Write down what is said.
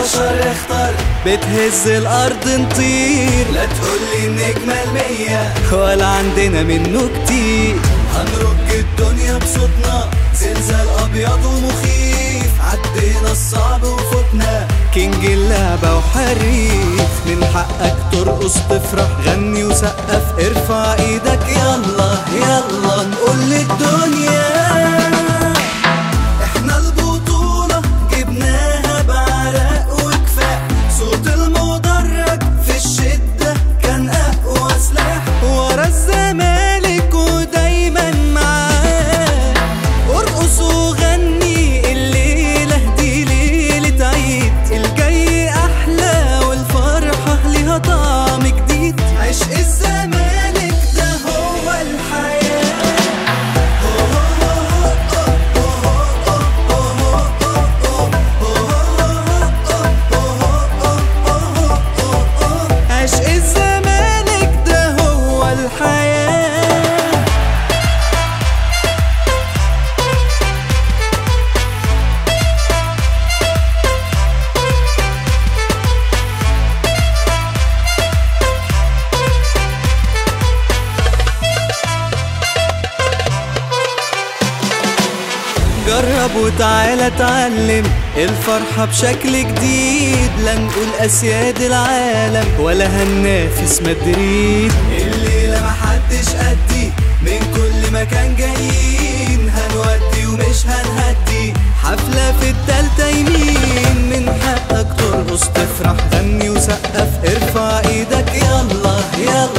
بشر اختار، بتهز الارض نطير، لا تقولي النجمة المية ولا عندنا منه كتير. هنرج الدنيا بصوتنا، زلزال ابيض ومخيف، عدينا الصعب وفوتنا. كينج اللعبة وحريف، من حقك ترقص تفرح، غني وسقف ارفع ايدك، يلا يلا نقول للدنيا احنا البطولة جبناها بعرق وكفاح، صوت المدرج في الشدة كان اقوى سلاح. ورا الزمالك ودايما معاه، ارقص وغني الليلة دي ليلة عيد، الجاي احلى والفرحة ليها طعم جديد. عشق الزمالك ده هو الحياة. عشق الزمالك ده هو الحياة. جرب وتعالى اتعلم الفرحة بشكل جديد، لا نقول أسياد العالم ولا هننافس مدريد. الليلة محدش قدي، من كل مكان جايين، هنودي ومش هنهدي. حفلة في التالتة يمين، من حقك ترقص تفرح، غني وسقف ارفع ايدك، يلا يلا